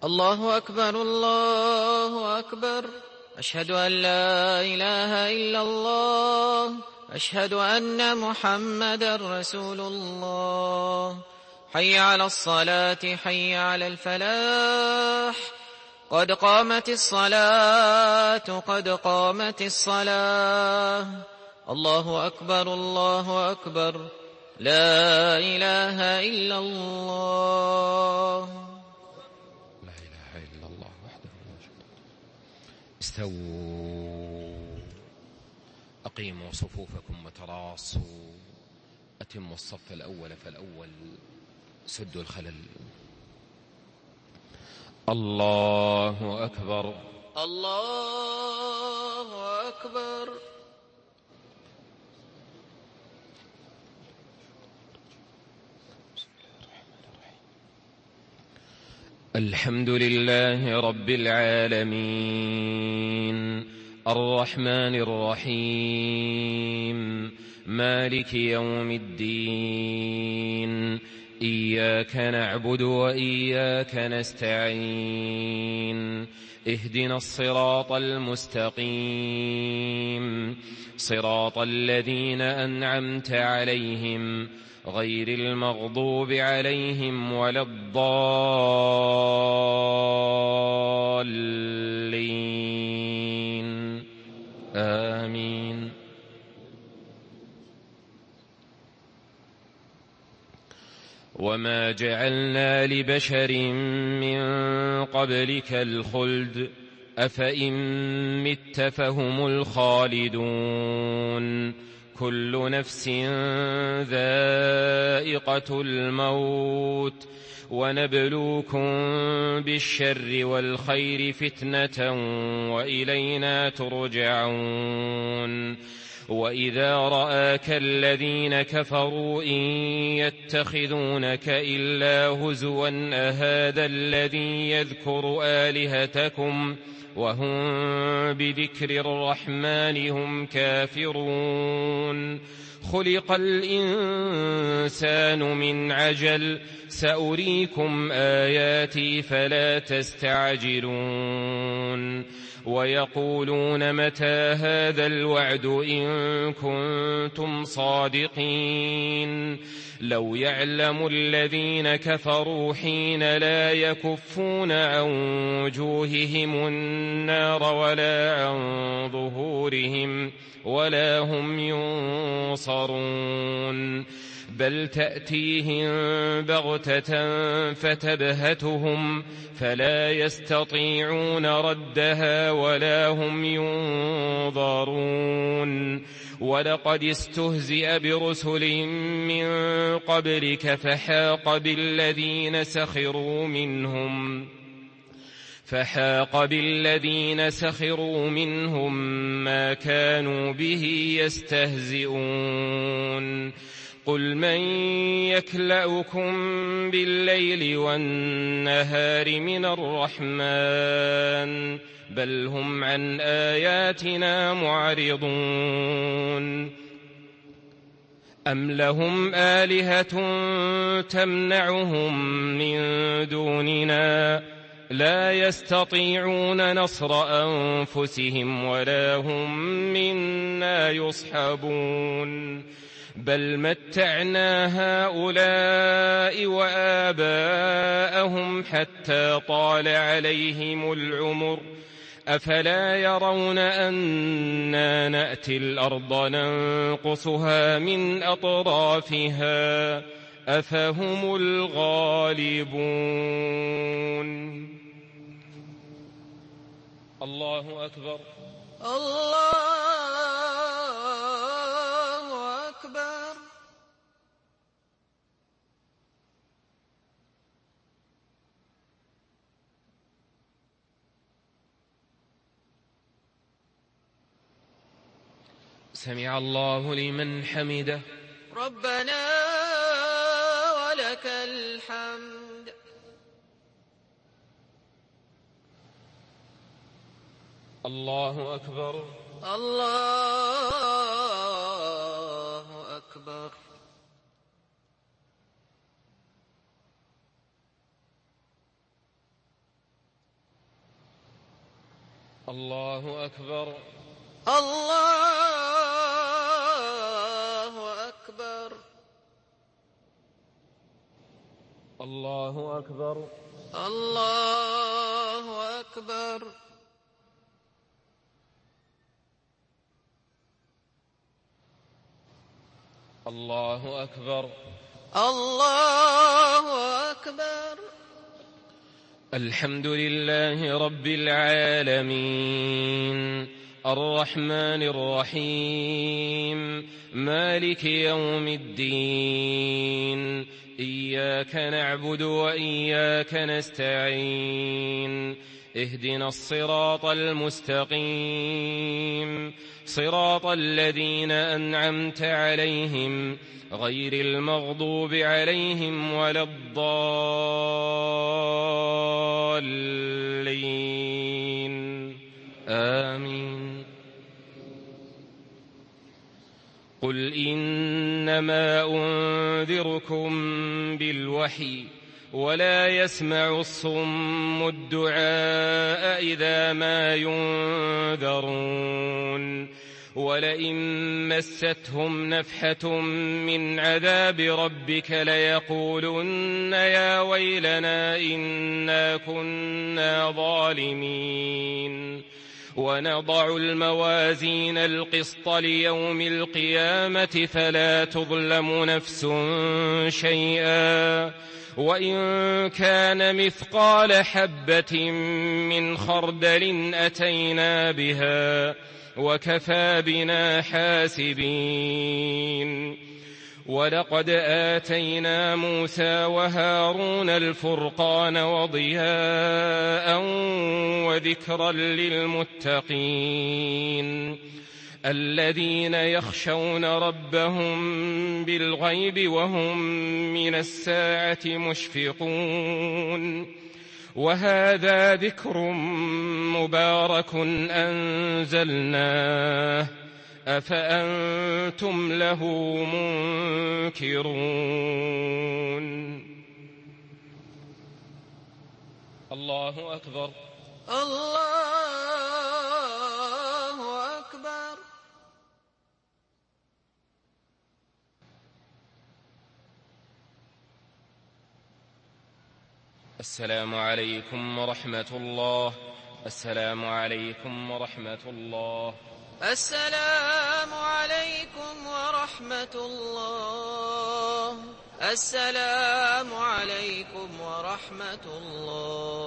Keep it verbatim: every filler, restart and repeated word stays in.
الله أكبر الله أكبر. أشهد أن لا إله إلا الله. أشهد أن محمدا رسول الله. حي على الصلاة حي على الفلاح. قد قامت الصلاة قد قامت الصلاة. الله أكبر الله أكبر. لا إله إلا الله. لا إله إلا الله وحده لا شريك له. استووا، أقيموا صفوفكم وتراصوا، أتموا الصف الأول فالأول، سدوا الخلل. الله أكبر الله أكبر. الحمد لله رب العالمين، الرحمن الرحيم، مالك يوم الدين. إياك نعبد وإياك نستعين. اهدنا الصراط المستقيم، صراط الذين أنعمت عليهم غير المغضوب عليهم ولا الضالين. آمين. وما جعلنا لبشر من قبلك الخلد أفإن مت فهم الخالدون. كل نفس ذائقة الموت ونبلوكم بالشر والخير فتنة وإلينا ترجعون. وإذا رآك الذين كفروا إن يتخذونك إلا هزوا أهذا الذي يذكر آلهتكم وهم بذكر الرحمن هم كافرون. خلق الإنسان من عجل سأريكم آياتي فلا تستعجلون. ويقولون متى هذا الوعد إن كنتم صادقين. لو يعلم الذين كفروا حين لا يكفون عن وجوههم النار ولا عن ظهورهم ولا هم ينصرون. بل تأتيهم بغتة فتبهتهم فلا يستطيعون ردها ولا هم ينظرون. ولقد استهزئ برسل من قبلك فحاق بالذين سخروا منهم فحاق بالذين سخروا منهم ما كانوا به يستهزئون. قل من يكلؤكم بالليل والنهار من الرحمن بل هم عن آياتنا معرضون. أم لهم آلهة تمنعهم من دوننا لا يستطيعون نصر أنفسهم ولا هم منا يصحبون. بل متعنا هؤلاء وآباءهم حتى طال عليهم العمر أفلا يرون أنا نأتي الأرض ننقصها من أطرافها أفهم الغالبون. الله أكبر الله أكبر. سمع الله لمن حمده. ربنا ولك الحمد. الله أكبر الله أكبر. الله أكبر. الله أكبر. الله أكبر. الله أكبر. الله أكبر. الله أكبر. الحمد لله رب العالمين الرحمن الرحيم مالك يوم الدين إياك نعبد وإياك نستعين اهدنا الصراط المستقيم صراط الذين أنعمت عليهم غير المغضوب عليهم ولا الضالين آمين. قل إنما أنذركم بالوحي ولا يسمع الصم الدعاء إذا ما ينذرون ولئن مستهم نفحة من عذاب ربك ليقولن يا ويلنا إنا كنا ظالمين ونضع الموازين القسط ليوم القيامة فلا تظلم نفس شيئا وإن كان مثقال حبة من خردل أتينا بها وكفى بنا حاسبين. ولقد آتينا موسى وهارون الفرقان وضياء وذكرا للمتقين الذين يخشون ربهم بالغيب وهم من الساعة مشفقون. وهذا ذكر مبارك أنزلناه أفأنتم له منكرون. الله أكبر. الله أكبر. السلام عليكم ورحمة الله. السلام عليكم ورحمة الله. السلام عليكم ورحمة الله. السلام عليكم ورحمة الله.